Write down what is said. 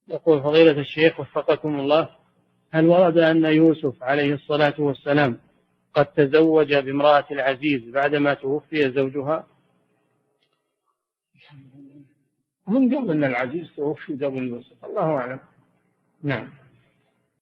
يقول فضيلة الشيخ وفقكم الله، هل ورد أن يوسف عليه الصلاة والسلام قد تزوج بامرأة العزيز بعدما توفي زوجها؟ من قبل أن العزيز توفي قبل يوسف، الله أعلم. نعم.